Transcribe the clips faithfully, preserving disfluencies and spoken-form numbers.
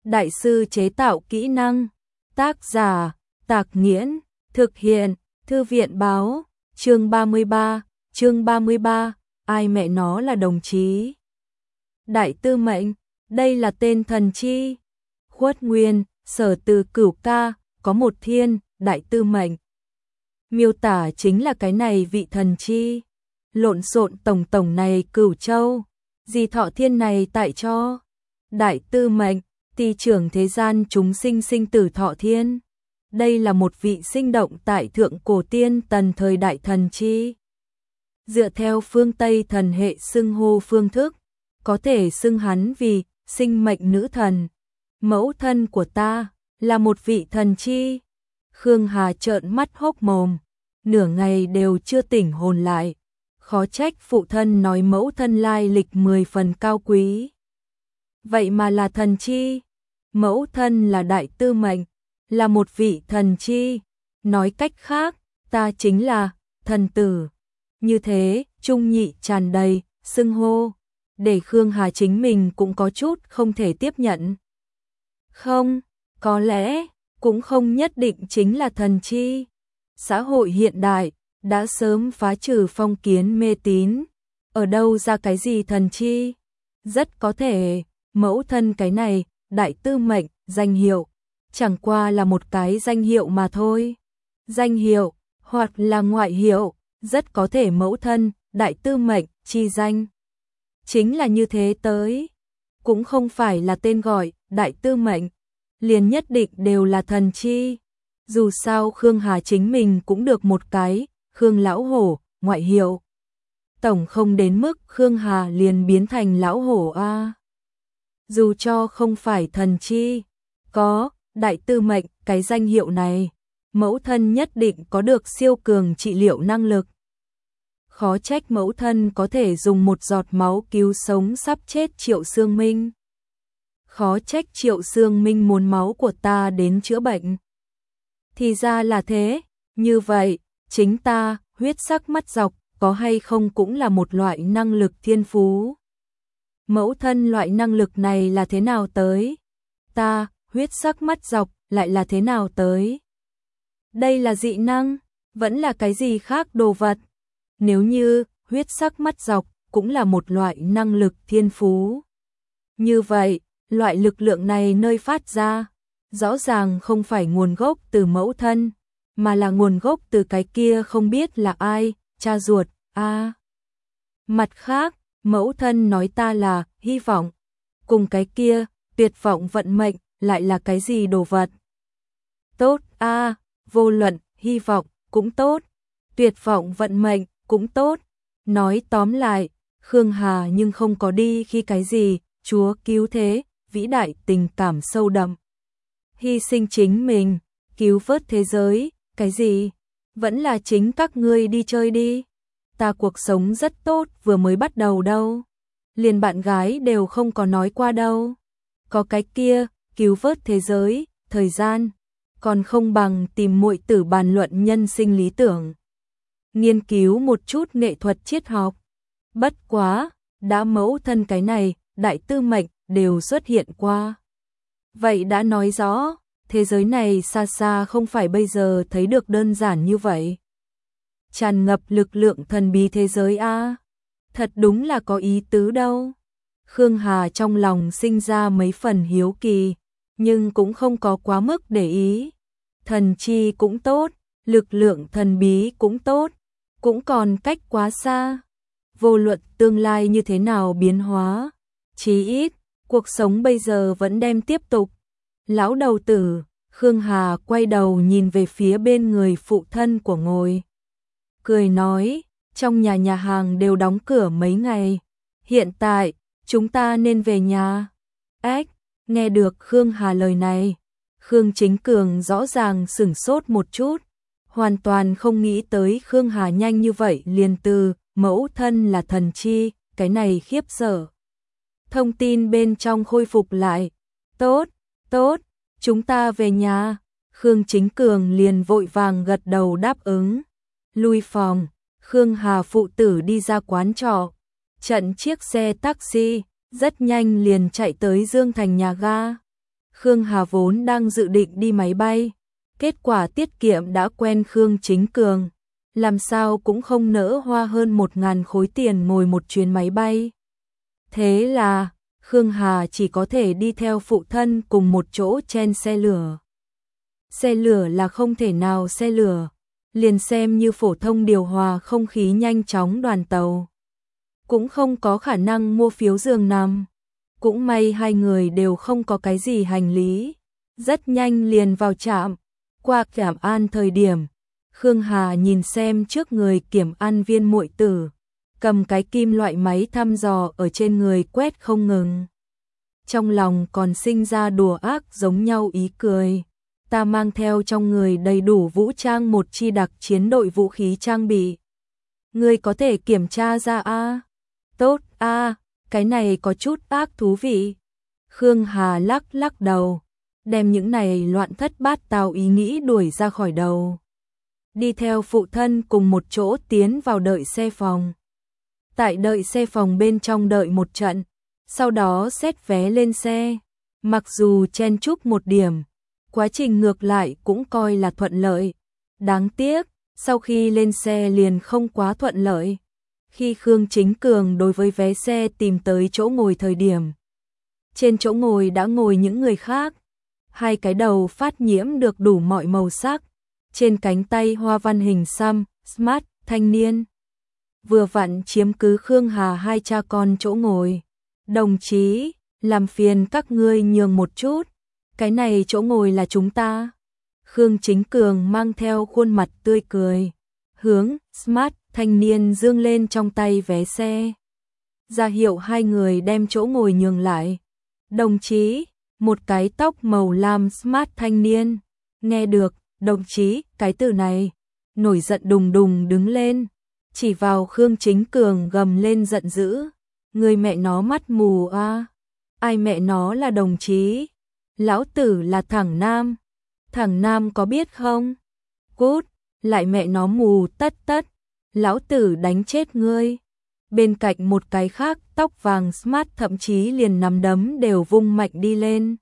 Đại sư chế tạo kỹ năng. Tác giả, Tạc Nghiễn. Thực hiện, Thư viện báo. Chương ba mươi ba, chương ba mươi ba, ai mẹ nó là đồng chí? Đại tư mệnh, đây là tên thần chi. Khuất Nguyên, Sở Từ Cửu ca, có một thiên, đại tư mệnh. Miêu tả chính là cái này vị thần chi. Lộn xộn tổng tổng này Cửu Châu, gì thọ thiên này tại cho. Đại tư mệnh, ty trưởng thế gian chúng sinh sinh tử thọ thiên. Đây là một vị sinh động tại thượng cổ tiên tần thời đại thần chi. Dựa theo phương Tây thần hệ xưng hô phương thức, có thể xưng hắn vì sinh mệnh nữ thần. Mẫu thân của ta là một vị thần chi. Khương Hà trợn mắt hốc mồm, nửa ngày đều chưa tỉnh hồn lại. Khó trách phụ thân nói mẫu thân lai lịch mười phần cao quý. Vậy mà là thần chi. Mẫu thân là đại tư mệnh, là một vị thần chi. Nói cách khác, ta chính là thần tử. Như thế, trung nhị tràn đầy, xưng hô. Để Khương Hà chính mình cũng có chút không thể tiếp nhận. Không, có lẽ, cũng không nhất định chính là thần chi. Xã hội hiện đại đã sớm phá trừ phong kiến mê tín. Ở đâu ra cái gì thần chi? Rất có thể, mẫu thân cái này, đại tư mệnh, danh hiệu, chẳng qua là một cái danh hiệu mà thôi. Danh hiệu, hoặc là ngoại hiệu, rất có thể mẫu thân, đại tư mệnh, chi danh. Chính là như thế tới. Cũng không phải là tên gọi, đại tư mệnh, liền nhất định đều là thần chi. Dù sao Khương Hà chính mình cũng được một cái, Khương Lão Hổ, ngoại hiệu. Tổng không đến mức Khương Hà liền biến thành Lão Hổ a. Dù cho không phải thần chi, có, đại tư mệnh, cái danh hiệu này, mẫu thân nhất định có được siêu cường trị liệu năng lực. Khó trách mẫu thân có thể dùng một giọt máu cứu sống sắp chết Triệu Sương Minh. Khó trách Triệu Sương Minh muốn máu của ta đến chữa bệnh. Thì ra là thế, như vậy, chính ta, huyết sắc mắt dọc, có hay không cũng là một loại năng lực thiên phú. Mẫu thân loại năng lực này là thế nào tới? Ta, huyết sắc mắt dọc, lại là thế nào tới? Đây là dị năng, vẫn là cái gì khác đồ vật? Nếu như, huyết sắc mắt dọc, cũng là một loại năng lực thiên phú. Như vậy, loại lực lượng này nơi phát ra, rõ ràng không phải nguồn gốc từ mẫu thân, mà là nguồn gốc từ cái kia không biết là ai, cha ruột, a. À. Mặt khác, mẫu thân nói ta là hy vọng, cùng cái kia, tuyệt vọng vận mệnh, lại là cái gì đồ vật? Tốt a, à, vô luận, hy vọng, cũng tốt, tuyệt vọng vận mệnh, cũng tốt. Nói tóm lại, Khương Hà nhưng không có đi khi cái gì, Chúa cứu thế, vĩ đại tình cảm sâu đậm. Hy sinh chính mình, cứu vớt thế giới, cái gì? Vẫn là chính các ngươi đi chơi đi. Ta cuộc sống rất tốt vừa mới bắt đầu đâu. Liền bạn gái đều không có nói qua đâu. Có cái kia, cứu vớt thế giới, thời gian, còn không bằng tìm muội tử bàn luận nhân sinh lý tưởng. Nghiên cứu một chút nghệ thuật triết học. Bất quá, đã mẫu thân cái này, đại tư mệnh, đều xuất hiện qua. Vậy đã nói rõ, thế giới này xa xa không phải bây giờ thấy được đơn giản như vậy. Tràn ngập lực lượng thần bí thế giới a, thật đúng là có ý tứ đâu. Khương Hà trong lòng sinh ra mấy phần hiếu kỳ, nhưng cũng không có quá mức để ý. Thần chi cũng tốt, lực lượng thần bí cũng tốt, cũng còn cách quá xa. Vô luận tương lai như thế nào biến hóa, chí ít, cuộc sống bây giờ vẫn đem tiếp tục. Lão đầu tử, Khương Hà quay đầu nhìn về phía bên người phụ thân của ngồi. Cười nói, trong nhà nhà hàng đều đóng cửa mấy ngày. Hiện tại, chúng ta nên về nhà. Ếch, nghe được Khương Hà lời này. Khương Chính Cường rõ ràng sửng sốt một chút. Hoàn toàn không nghĩ tới Khương Hà nhanh như vậy liền từ, mẫu thân là thần chi, cái này khiếp sợ. Thông tin bên trong khôi phục lại. Tốt, tốt, chúng ta về nhà. Khương Chính Cường liền vội vàng gật đầu đáp ứng. Lui phòng, Khương Hà phụ tử đi ra quán trọ. Trận chiếc xe taxi, rất nhanh liền chạy tới Dương Thành nhà ga. Khương Hà vốn đang dự định đi máy bay, kết quả tiết kiệm đã quen Khương Chính Cường, làm sao cũng không nỡ hoa hơn một ngàn khối tiền ngồi một chuyến máy bay. Thế là, Khương Hà chỉ có thể đi theo phụ thân cùng một chỗ trên xe lửa. Xe lửa là không thể nào xe lửa, liền xem như phổ thông điều hòa không khí nhanh chóng đoàn tàu. Cũng không có khả năng mua phiếu giường nằm. Cũng may hai người đều không có cái gì hành lý. Rất nhanh liền vào trạm. Qua kiểm an thời điểm, Khương Hà nhìn xem trước người kiểm an viên muội tử, cầm cái kim loại máy thăm dò ở trên người quét không ngừng. Trong lòng còn sinh ra đùa ác giống nhau ý cười. Ta mang theo trong người đầy đủ vũ trang một chi đặc chiến đội vũ khí trang bị. Ngươi có thể kiểm tra ra a? Tốt a, cái này có chút ác thú vị. Khương Hà lắc lắc đầu, đem những này loạn thất bát tao ý nghĩ đuổi ra khỏi đầu. Đi theo phụ thân cùng một chỗ tiến vào đợi xe phòng. Tại đợi xe phòng bên trong đợi một trận, sau đó xét vé lên xe. Mặc dù chen chúc một điểm, quá trình ngược lại cũng coi là thuận lợi. Đáng tiếc, sau khi lên xe liền không quá thuận lợi. Khi Khương Chính Cường đối với vé xe tìm tới chỗ ngồi thời điểm, trên chỗ ngồi đã ngồi những người khác. Hai cái đầu phát nhiễm được đủ mọi màu sắc, trên cánh tay hoa văn hình xăm, smart, thanh niên. Vừa vặn chiếm cứ Khương Hà hai cha con chỗ ngồi. Đồng chí, làm phiền các ngươi nhường một chút, cái này chỗ ngồi là chúng ta. Khương Chính Cường mang theo khuôn mặt tươi cười, hướng smart thanh niên dương lên trong tay vé xe, ra hiệu hai người đem chỗ ngồi nhường lại. Đồng chí, một cái tóc màu lam smart thanh niên, nghe được đồng chí cái từ này, nổi giận đùng đùng đứng lên, chỉ vào Khương Chính Cường gầm lên giận dữ. Người mẹ nó mắt mù a, ai mẹ nó là đồng chí? Lão tử là thằng Nam. Thằng Nam có biết không? Cút, lại mẹ nó mù tất tất. Lão tử đánh chết ngươi. Bên cạnh một cái khác tóc vàng smart thậm chí liền nắm đấm đều vung mạnh đi lên.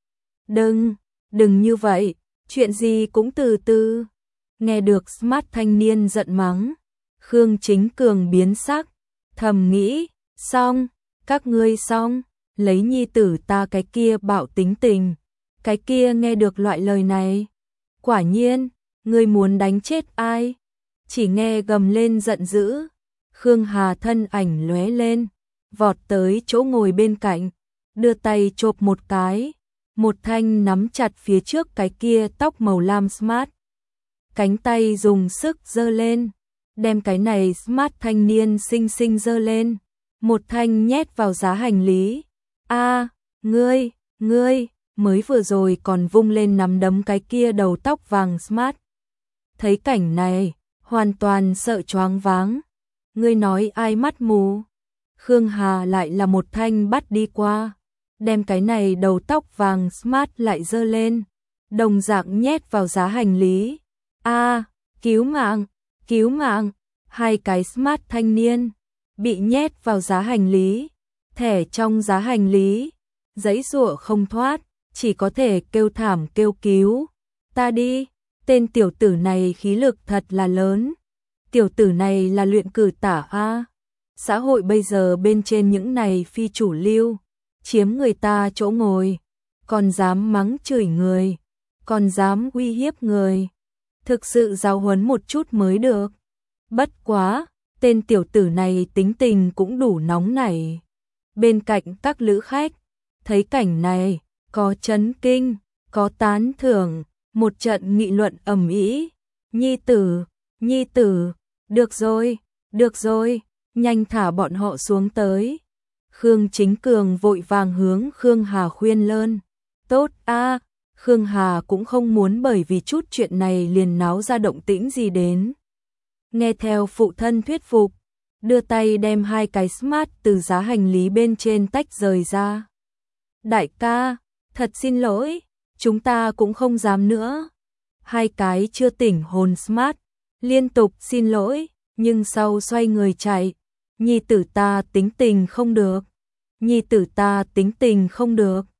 Đừng, đừng như vậy, chuyện gì cũng từ từ. Nghe được smart thanh niên giận mắng, Khương Chính Cường biến sắc, thầm nghĩ, xong, các ngươi xong, lấy nhi tử ta cái kia bạo tính tình. Cái kia nghe được loại lời này, quả nhiên, ngươi muốn đánh chết ai? Chỉ nghe gầm lên giận dữ, Khương Hà thân ảnh lóe lên, vọt tới chỗ ngồi bên cạnh, đưa tay chộp một cái, một thanh nắm chặt phía trước cái kia tóc màu lam smart. Cánh tay dùng sức giơ lên, đem cái này smart thanh niên xinh xinh giơ lên, một thanh nhét vào giá hành lý. A, ngươi, ngươi, mới vừa rồi còn vung lên nắm đấm cái kia đầu tóc vàng smart. Thấy cảnh này, hoàn toàn sợ choáng váng. Ngươi nói ai mắt mù? Khương Hà lại là một thanh bắt đi qua, đem cái này đầu tóc vàng smart lại giơ lên, đồng dạng nhét vào giá hành lý. A, cứu mạng, cứu mạng, hai cái smart thanh niên bị nhét vào giá hành lý, thẻ trong giá hành lý, giãy giụa không thoát, chỉ có thể kêu thảm kêu cứu. Ta đi, tên tiểu tử này khí lực thật là lớn. Tiểu tử này là luyện cử tả a. Xã hội bây giờ bên trên những này phi chủ lưu, chiếm người ta chỗ ngồi, còn dám mắng chửi người, còn dám uy hiếp người. Thực sự giáo huấn một chút mới được. Bất quá, tên tiểu tử này tính tình cũng đủ nóng nảy. Bên cạnh các lữ khách, thấy cảnh này, có chấn kinh, có tán thưởng, một trận nghị luận ầm ĩ. Nhi tử, nhi tử, được rồi, được rồi, nhanh thả bọn họ xuống tới. Khương Chính Cường vội vàng hướng Khương Hà khuyên lơn. Tốt a, Khương Hà cũng không muốn bởi vì chút chuyện này liền náo ra động tĩnh gì đến. Nghe theo phụ thân thuyết phục, đưa tay đem hai cái smart từ giá hành lý bên trên tách rời ra. Đại ca, thật xin lỗi, chúng ta cũng không dám nữa. Hai cái chưa tỉnh hồn smart, liên tục xin lỗi, nhưng sau xoay người chạy. Nhi tử ta tính tình không được, nhi tử ta tính tình không được.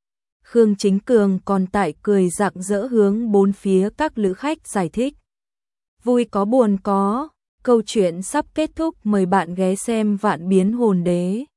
Khương Chính Cường còn tại cười rạng rỡ hướng bốn phía các lữ khách giải thích. Vui có buồn có, câu chuyện sắp kết thúc, mời bạn ghé xem Vạn Biến Hồn Đế.